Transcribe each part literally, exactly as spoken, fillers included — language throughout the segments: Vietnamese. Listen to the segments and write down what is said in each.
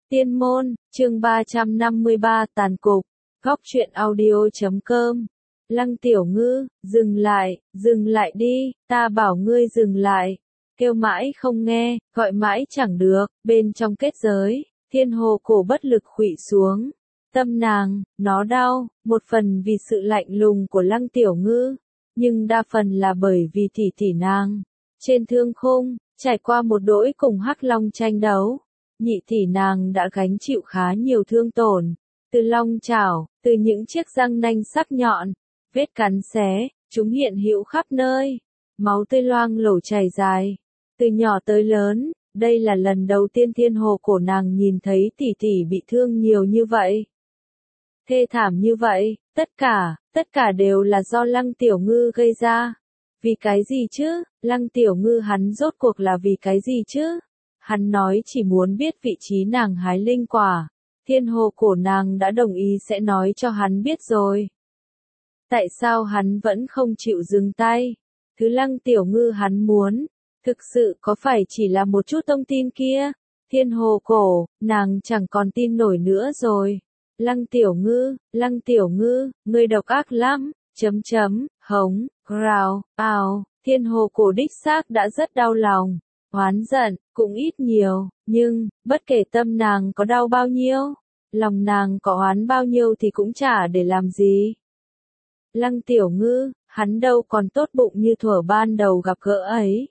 Tiên môn, chương ba trăm năm mươi ba tàn cục, góc truyện audio chấm com. Lăng Tiểu Ngư, dừng lại, dừng lại đi, ta bảo ngươi dừng lại. Kêu mãi không nghe, gọi mãi chẳng được, bên trong kết giới, thiên hồ cổ bất lực khuỵu xuống. Tâm nàng, nó đau, một phần vì sự lạnh lùng của Lăng Tiểu Ngư, nhưng đa phần là bởi vì tỷ tỷ nàng. Trên thương khung, trải qua một đỗi cùng Hắc Long tranh đấu, nhị tỷ nàng đã gánh chịu khá nhiều thương tổn, từ long chảo, từ những chiếc răng nanh sắc nhọn, vết cắn xé, chúng hiện hữu khắp nơi, máu tươi loang lổ chảy dài, từ nhỏ tới lớn, đây là lần đầu tiên thiên hồ cổ nàng nhìn thấy tỷ tỷ bị thương nhiều như vậy. Thê thảm như vậy, tất cả, tất cả đều là do Lăng Tiểu Ngư gây ra. Vì cái gì chứ, Lăng Tiểu Ngư hắn rốt cuộc là vì cái gì chứ? Hắn nói chỉ muốn biết vị trí nàng hái linh quả. Thiên hồ cổ nàng đã đồng ý sẽ nói cho hắn biết rồi. Tại sao hắn vẫn không chịu dừng tay? Thứ Lăng Tiểu Ngư hắn muốn, thực sự có phải chỉ là một chút thông tin kia? Thiên hồ cổ, nàng chẳng còn tin nổi nữa rồi. Lăng Tiểu Ngư, Lăng Tiểu Ngư, ngươi độc ác lắm, chấm chấm, hống, rào, ào, thiên hồ cổ đích xác đã rất đau lòng, oán giận, cũng ít nhiều, nhưng, bất kể tâm nàng có đau bao nhiêu, lòng nàng có oán bao nhiêu thì cũng chả để làm gì. Lăng Tiểu Ngư, hắn đâu còn tốt bụng như thuở ban đầu gặp gỡ ấy.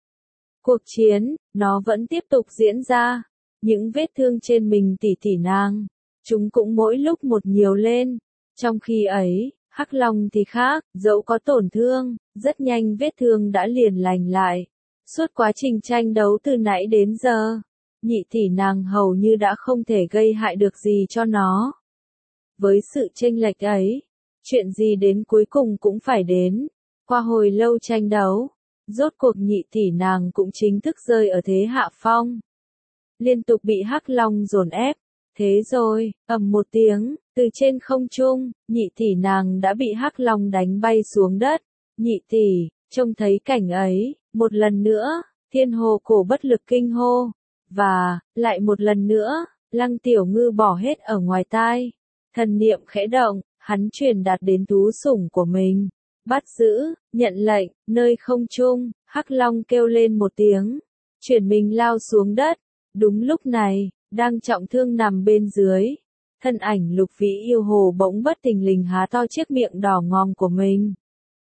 Cuộc chiến, nó vẫn tiếp tục diễn ra, những vết thương trên mình tỷ tỷ nàng, chúng cũng mỗi lúc một nhiều lên, trong khi ấy, Hắc Long thì khác, dẫu có tổn thương, rất nhanh vết thương đã liền lành lại. Suốt quá trình tranh đấu từ nãy đến giờ, nhị tỷ nàng hầu như đã không thể gây hại được gì cho nó. Với sự chênh lệch ấy, chuyện gì đến cuối cùng cũng phải đến. Qua hồi lâu tranh đấu, rốt cuộc nhị tỷ nàng cũng chính thức rơi ở thế hạ phong. Liên tục bị Hắc Long dồn ép. Thế rồi, ầm một tiếng, từ trên không trung, nhị tỷ nàng đã bị Hắc Long đánh bay xuống đất. Nhị tỷ, trông thấy cảnh ấy, một lần nữa, thiên hồ cổ bất lực kinh hô. Và, lại một lần nữa, Lăng Tiểu Ngư bỏ hết ở ngoài tai. Thần niệm khẽ động, hắn truyền đạt đến thú sủng của mình. Bắt giữ, nhận lệnh, nơi không trung, Hắc Long kêu lên một tiếng. Chuyển mình lao xuống đất. Đúng lúc này, đang trọng thương nằm bên dưới. Thân ảnh Lục Vĩ yêu hồ bỗng bất thình lình há to chiếc miệng đỏ ngòm của mình.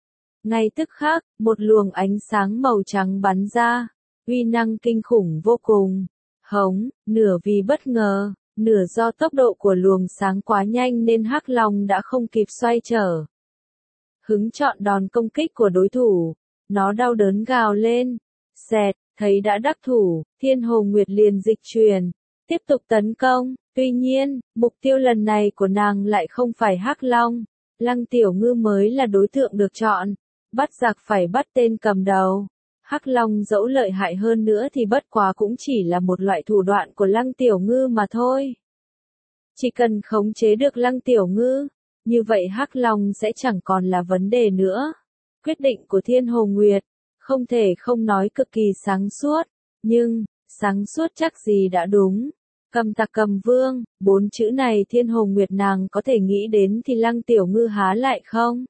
Ngay tức khắc, một luồng ánh sáng màu trắng bắn ra, uy năng kinh khủng vô cùng. Hống, nửa vì bất ngờ, nửa do tốc độ của luồng sáng quá nhanh nên Hắc Long đã không kịp xoay trở. Hứng chọn đòn công kích của đối thủ, nó đau đớn gào lên. Xẹt, thấy đã đắc thủ, Thiên Hồ Nguyệt liền dịch chuyển, tiếp tục tấn công. Tuy nhiên, mục tiêu lần này của nàng lại không phải Hắc Long. Lăng Tiểu Ngư mới là đối tượng được chọn. Bắt giặc phải bắt tên cầm đầu. Hắc Long dẫu lợi hại hơn nữa thì bất quá cũng chỉ là một loại thủ đoạn của Lăng Tiểu Ngư mà thôi. Chỉ cần khống chế được Lăng Tiểu Ngư, như vậy Hắc Long sẽ chẳng còn là vấn đề nữa. Quyết định của Thiên Hồ Nguyệt, không thể không nói cực kỳ sáng suốt, nhưng, sáng suốt chắc gì đã đúng. Cầm tặc cầm vương, bốn chữ này Thiên Hồ Nguyệt nàng có thể nghĩ đến thì Lăng Tiểu Ngư há lại không?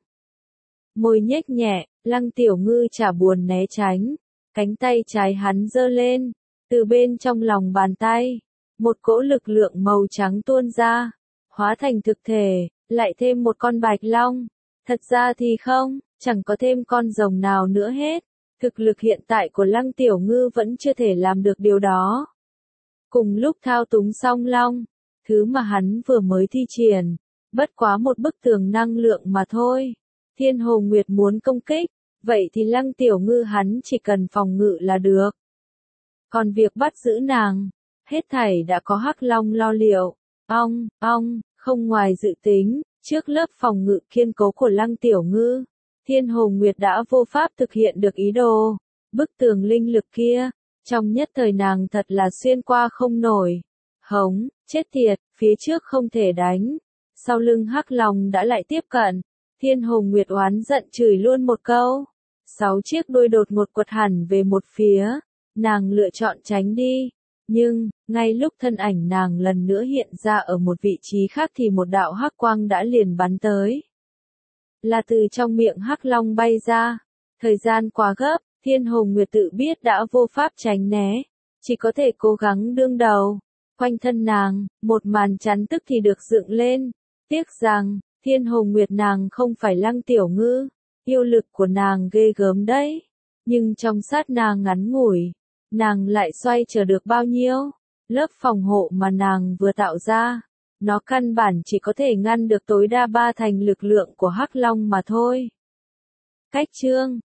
Môi nhếch nhẹ, Lăng Tiểu Ngư chả buồn né tránh, cánh tay trái hắn giơ lên, từ bên trong lòng bàn tay, một cỗ lực lượng màu trắng tuôn ra, hóa thành thực thể, lại thêm một con bạch long. Thật ra thì không, chẳng có thêm con rồng nào nữa hết. Thực lực hiện tại của Lăng Tiểu Ngư vẫn chưa thể làm được điều đó. Cùng lúc thao túng song long, thứ mà hắn vừa mới thi triển, bất quá một bức tường năng lượng mà thôi. Thiên Hồ Nguyệt muốn công kích, vậy thì Lăng Tiểu Ngư hắn chỉ cần phòng ngự là được. Còn việc bắt giữ nàng, hết thảy đã có Hắc Long lo liệu. Ong, ong, không ngoài dự tính, trước lớp phòng ngự kiên cố của Lăng Tiểu Ngư, Thiên Hồ Nguyệt đã vô pháp thực hiện được ý đồ. Bức tường linh lực kia, trong nhất thời nàng thật là xuyên qua không nổi. Hống, chết tiệt, phía trước không thể đánh. Sau lưng Hắc Long đã lại tiếp cận. Thiên Hồ Nguyệt oán giận chửi luôn một câu. Sáu chiếc đuôi đột ngột quật hẳn về một phía. Nàng lựa chọn tránh đi. Nhưng, ngay lúc thân ảnh nàng lần nữa hiện ra ở một vị trí khác thì một đạo hắc quang đã liền bắn tới. Là từ trong miệng hắc long bay ra. Thời gian quá gấp, Thiên Hồng Nguyệt tự biết đã vô pháp tránh né, chỉ có thể cố gắng đương đầu. Quanh thân nàng, một màn chắn tức thì được dựng lên. Tiếc rằng, Thiên Hồng Nguyệt nàng không phải Lăng Tiểu Ngư, yêu lực của nàng ghê gớm đấy. Nhưng trong sát na ngắn ngủi, nàng lại xoay trở được bao nhiêu? Lớp phòng hộ mà nàng vừa tạo ra, nó căn bản chỉ có thể ngăn được tối đa ba thành lực lượng của Hắc Long mà thôi. Cách chương